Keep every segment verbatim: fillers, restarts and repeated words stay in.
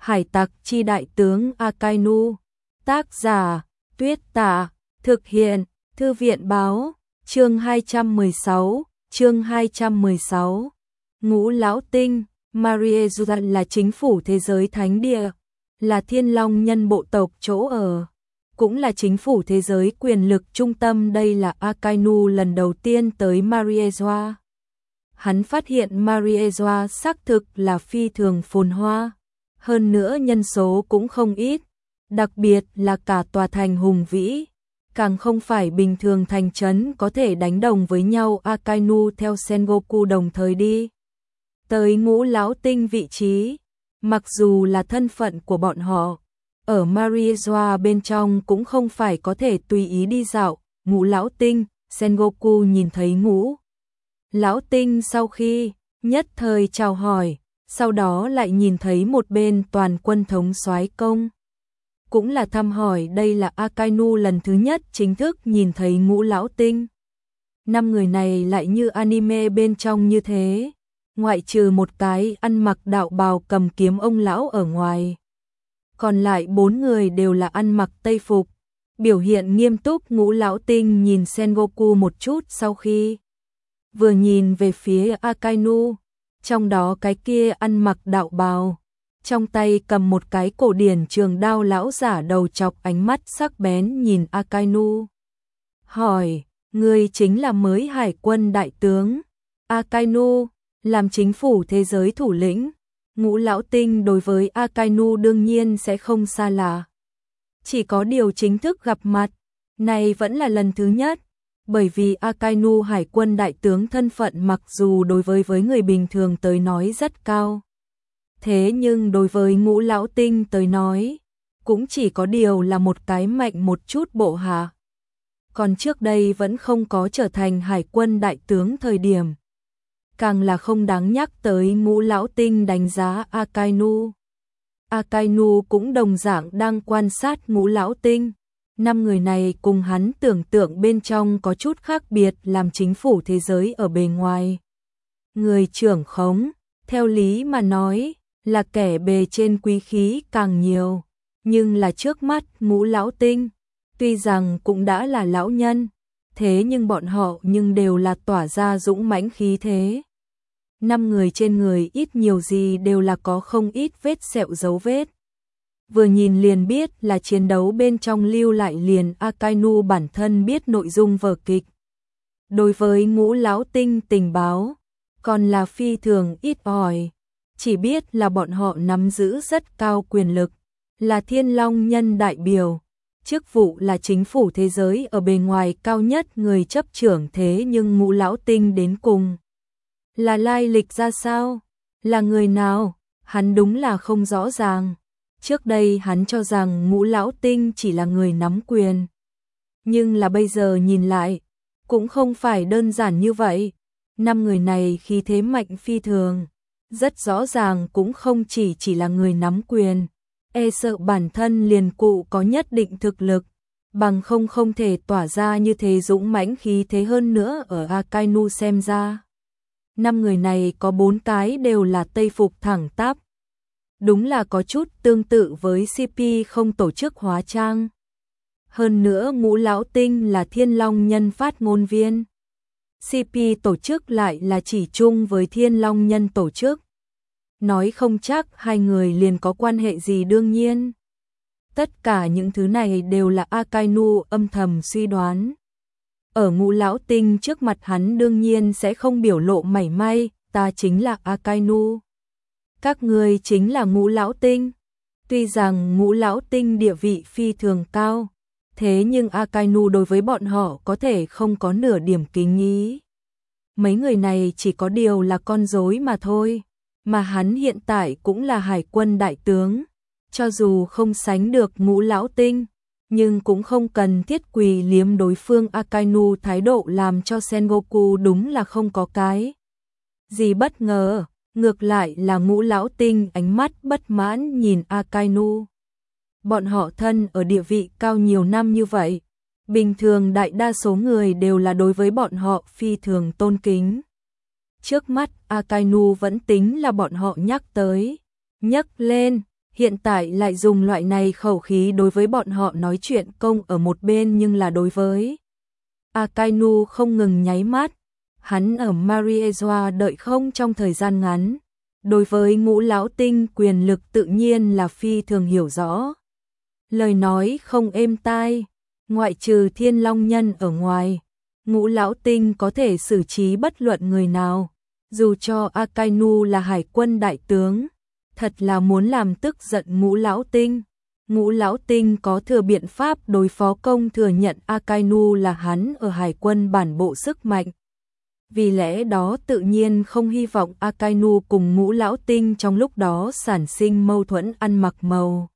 Hải tặc chi đại tướng Akainu. Tác giả, Tuyết Tả. Thực hiện, Thư viện Báo. Chương hai trăm mười sáu, chương hai trăm mười sáu. Ngũ Lão Tinh. Mariezura là chính phủ thế giới thánh địa, là thiên long nhân bộ tộc chỗ ở, cũng là chính phủ thế giới quyền lực trung tâm. Đây là Akainu lần đầu tiên tới Mariezura. Hắn phát hiện Mariezura xác thực là phi thường phồn hoa, hơn nữa nhân số cũng không ít, đặc biệt là cả tòa thành hùng vĩ, càng không phải bình thường thành trấn có thể đánh đồng với nhau. Akainu theo Sengoku đồng thời đi tới Ngũ Lão Tinh vị trí, mặc dù là thân phận của bọn họ ở Mariezura bên trong cũng không phải có thể tùy ý đi dạo. Ngũ Lão Tinh, Sengoku nhìn thấy Ngũ Lão Tinh sau khi nhất thời chào hỏi, sau đó lại nhìn thấy một bên toàn quân thống soái công, cũng là thăm hỏi. Đây là Akainu lần thứ nhất chính thức nhìn thấy Ngũ Lão Tinh. Năm người này lại như anime bên trong như thế, ngoại trừ một cái ăn mặc đạo bào cầm kiếm ông lão ở ngoài, còn lại bốn người đều là ăn mặc tây phục, biểu hiện nghiêm túc. Ngũ Lão Tinh nhìn Sengoku một chút, sau khi vừa nhìn về phía Akainu, trong đó cái kia ăn mặc đạo bào, trong tay cầm một cái cổ điển trường đao lão giả đầu chọc ánh mắt sắc bén nhìn Akainu, hỏi: "Ngươi chính là mới hải quân đại tướng?" Akainu làm chính phủ thế giới thủ lĩnh, Ngũ Lão Tinh đối với Akainu đương nhiên sẽ không xa lạ. Chỉ có điều chính thức gặp mặt, này vẫn là lần thứ nhất, bởi vì Akainu hải quân đại tướng thân phận mặc dù đối với với người bình thường tới nói rất cao, thế nhưng đối với Ngũ Lão Tinh tới nói, cũng chỉ có điều là một cái mạnh một chút bộ hạ. Còn trước đây vẫn không có trở thành hải quân đại tướng thời điểm, càng là không đáng nhắc tới. Ngũ Lão Tinh đánh giá Akainu. Akainu cũng đồng dạng đang quan sát Ngũ Lão Tinh. Năm người này cùng hắn tưởng tượng bên trong có chút khác biệt. Làm chính phủ thế giới ở bề ngoài, người trưởng khống, theo lý mà nói, là kẻ bề trên quý khí càng nhiều. Nhưng là trước mắt Ngũ Lão Tinh, tuy rằng cũng đã là lão nhân, thế nhưng bọn họ nhưng đều là tỏa ra dũng mãnh khí thế. Năm người trên người ít nhiều gì đều là có không ít vết sẹo dấu vết, vừa nhìn liền biết là chiến đấu bên trong lưu lại. Liền Akainu bản thân biết nội dung vở kịch, đối với Ngũ Lão Tinh tình báo còn là phi thường ít ỏi, chỉ biết là bọn họ nắm giữ rất cao quyền lực, là thiên long nhân đại biểu, chức vụ là chính phủ thế giới ở bề ngoài cao nhất người chấp trưởng. Thế nhưng Ngũ Lão Tinh đến cùng là lai lịch ra sao, là người nào, hắn đúng là không rõ ràng. Trước đây hắn cho rằng Ngũ Lão Tinh chỉ là người nắm quyền, nhưng là bây giờ nhìn lại, cũng không phải đơn giản như vậy. Năm người này khí thế mạnh phi thường, rất rõ ràng cũng không chỉ chỉ là người nắm quyền, e sợ bản thân liền cụ có nhất định thực lực, bằng không không thể tỏa ra như thế dũng mãnh khí thế. Hơn nữa ở Akainu xem ra, năm người này có bốn cái đều là tây phục thẳng tắp, đúng là có chút tương tự với xê pê không tổ chức hóa trang. Hơn nữa Ngũ Lão Tinh là thiên long nhân phát ngôn viên, xê pê tổ chức lại là chỉ chung với thiên long nhân tổ chức, nói không chắc hai người liền có quan hệ gì. Đương nhiên, tất cả những thứ này đều là Akainu âm thầm suy đoán. Ở Ngũ Lão Tinh trước mặt hắn đương nhiên sẽ không biểu lộ mảy may. Ta chính là Akainu, các ngươi chính là Ngũ Lão Tinh. Tuy rằng Ngũ Lão Tinh địa vị phi thường cao, thế nhưng Akainu đối với bọn họ có thể không có nửa điểm kính ý. Mấy người này chỉ có điều là con rối mà thôi, mà hắn hiện tại cũng là hải quân đại tướng, cho dù không sánh được Ngũ Lão Tinh, nhưng cũng không cần thiết quỳ liếm đối phương. Akainu thái độ làm cho Sengoku đúng là không có cái gì bất ngờ, ngược lại là Ngũ Lão Tinh ánh mắt bất mãn nhìn Akainu. Bọn họ thân ở địa vị cao nhiều năm như vậy, bình thường đại đa số người đều là đối với bọn họ phi thường tôn kính. Trước mắt Akainu vẫn tính là bọn họ nhắc tới, nhắc lên, hiện tại lại dùng loại này khẩu khí đối với bọn họ nói chuyện công ở một bên, nhưng là đối với Akainu không ngừng nháy mắt. Hắn ở Mariejoa đợi không trong thời gian ngắn, đối với Ngũ lão tinh quyền lực tự nhiên là phi thường hiểu rõ. Lời nói không êm tai, ngoại trừ Thiên Long nhân ở ngoài, Ngũ lão tinh có thể xử trí bất luận người nào, dù cho Akainu là hải quân đại tướng, thật là muốn làm tức giận Ngũ lão tinh. Ngũ lão tinh có thừa biện pháp đối phó, công thừa nhận Akainu là hắn ở hải quân bản bộ sức mạnh. Vì lẽ đó tự nhiên không hy vọng Akainu cùng Ngũ lão tinh trong lúc đó sản sinh mâu thuẫn. Ăn mặc màu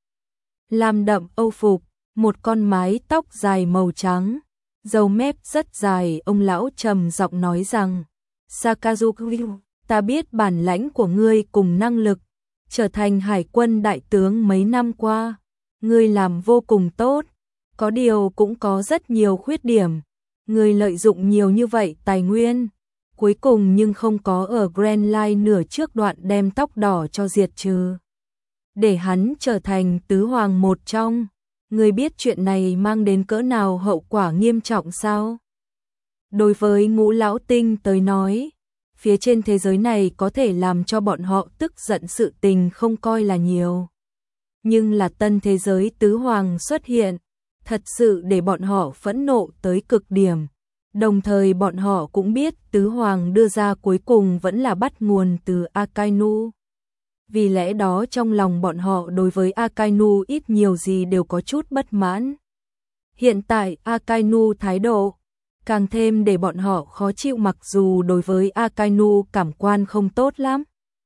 lam đậm âu phục, một con mái tóc dài màu trắng, râu mép rất dài, ông lão trầm giọng nói rằng: Sakazuki, ta biết bản lãnh của ngươi cùng năng lực, trở thành hải quân đại tướng mấy năm qua, ngươi làm vô cùng tốt, có điều cũng có rất nhiều khuyết điểm. Ngươi lợi dụng nhiều như vậy tài nguyên, cuối cùng nhưng không có ở Grand Line nửa trước đoạn đem tóc đỏ cho diệt trừ, để hắn trở thành tứ hoàng một trong. Ngươi biết chuyện này mang đến cỡ nào hậu quả nghiêm trọng sao? Đối với Ngũ lão tinh tới nói, phía trên thế giới này có thể làm cho bọn họ tức giận sự tình không coi là nhiều. Nhưng là tân thế giới tứ hoàng xuất hiện, thật sự để bọn họ phẫn nộ tới cực điểm. Đồng thời bọn họ cũng biết tứ hoàng đưa ra cuối cùng vẫn là bắt nguồn từ Akainu. Vì lẽ đó trong lòng bọn họ đối với Akainu ít nhiều gì đều có chút bất mãn. Hiện tại Akainu thái độ càng thêm để bọn họ khó chịu, mặc dù đối với Akainu cảm quan không tốt lắm.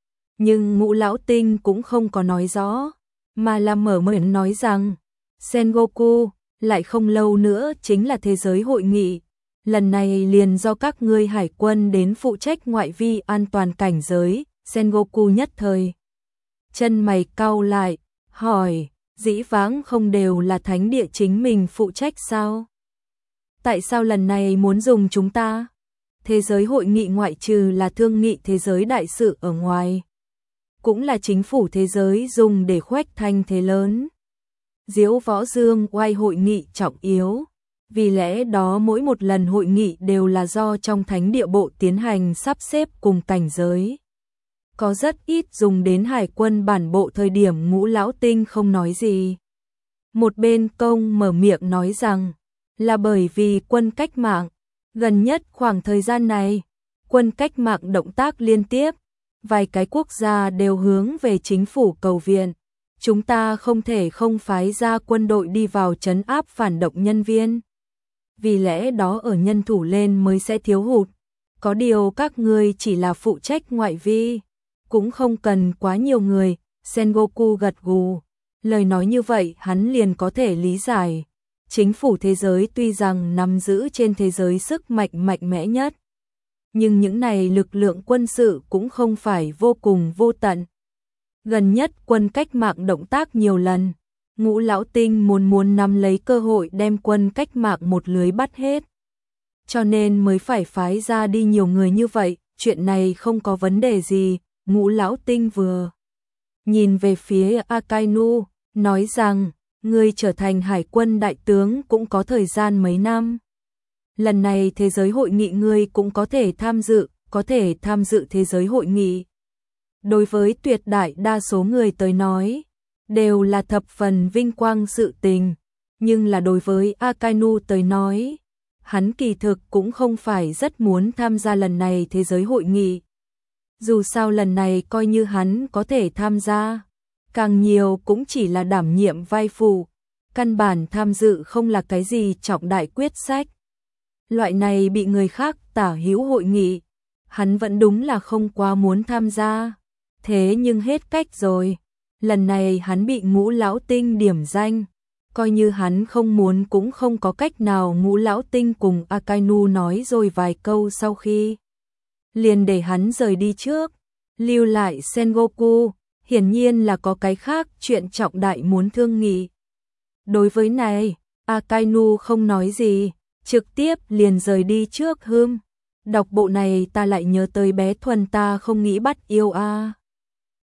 Nhưng Ngũ lão tinh cũng không có nói rõ, mà là mở miệng nói rằng: Sengoku, lại không lâu nữa chính là thế giới hội nghị. Lần này liền do các ngươi hải quân đến phụ trách ngoại vi an toàn cảnh giới. Sengoku nhất thời chân mày cau lại, hỏi: dĩ vãng không đều là thánh địa chính mình phụ trách sao? Tại sao lần này muốn dùng chúng ta? Thế giới hội nghị ngoại trừ là thương nghị thế giới đại sự ở ngoài, cũng là chính phủ thế giới dùng để khuếch thanh thế lớn. Diếu Võ Dương oai hội nghị trọng yếu, vì lẽ đó mỗi một lần hội nghị đều là do trong thánh địa bộ tiến hành sắp xếp cùng cảnh giới. Có rất ít dùng đến hải quân bản bộ. Thời điểm Ngũ lão tinh không nói gì, một bên công mở miệng nói rằng: là bởi vì quân cách mạng, gần nhất khoảng thời gian này, quân cách mạng động tác liên tiếp, vài cái quốc gia đều hướng về chính phủ cầu viện. Chúng ta không thể không phái ra quân đội đi vào trấn áp phản động nhân viên. Vì lẽ đó ở nhân thủ lên mới sẽ thiếu hụt. Có điều các ngươi chỉ là phụ trách ngoại vi, cũng không cần quá nhiều người. Sengoku gật gù. Lời nói như vậy hắn liền có thể lý giải. Chính phủ thế giới tuy rằng nắm giữ trên thế giới sức mạnh mạnh mẽ nhất, nhưng những này lực lượng quân sự cũng không phải vô cùng vô tận. Gần nhất quân cách mạng động tác nhiều lần, Ngũ lão tinh muốn muốn nắm lấy cơ hội đem quân cách mạng một lưới bắt hết. Cho nên mới phải phái ra đi nhiều người như vậy, chuyện này không có vấn đề gì. Ngũ lão tinh vừa nhìn về phía Akainu, nói rằng: ngươi trở thành hải quân đại tướng cũng có thời gian mấy năm. Lần này thế giới hội nghị ngươi cũng có thể tham dự, có thể tham dự thế giới hội nghị. Đối với tuyệt đại đa số người tới nói, đều là thập phần vinh quang sự tình. Nhưng là đối với Akainu tới nói, hắn kỳ thực cũng không phải rất muốn tham gia lần này thế giới hội nghị. Dù sao lần này coi như hắn có thể tham gia, càng nhiều cũng chỉ là đảm nhiệm vai phụ, căn bản tham dự không là cái gì trọng đại quyết sách. Loại này bị người khác tả hữu hội nghị, hắn vẫn đúng là không quá muốn tham gia. Thế nhưng hết cách rồi, lần này hắn bị Ngũ lão tinh điểm danh, coi như hắn không muốn cũng không có cách nào. Ngũ lão tinh cùng Akainu nói rồi vài câu sau khi liền để hắn rời đi trước, lưu lại Sengoku, hiển nhiên là có cái khác chuyện trọng đại muốn thương nghị. Đối với này, Akainu không nói gì, trực tiếp liền rời đi trước. Hưm, đọc bộ này ta lại nhớ tới bé Thuần, ta không nghĩ bắt yêu a. À.